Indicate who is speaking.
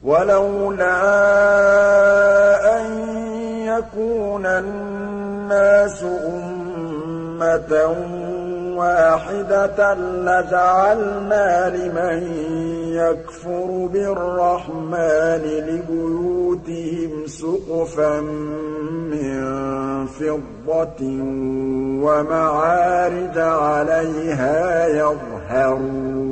Speaker 1: وَلَوْلَا أَن يَكُونَ النَّاسُ أُمَّةً وَاحِدَةً لَّجَعَلْنَا لِمَن يَكْفُرُ بِالرَّحْمَٰنِ لِبُيُوتِهِمْ سُقُفًا مِّن فِضَّةٍ وَمَعَارِجَ عَلَيْهَا يَظْهَرُونَ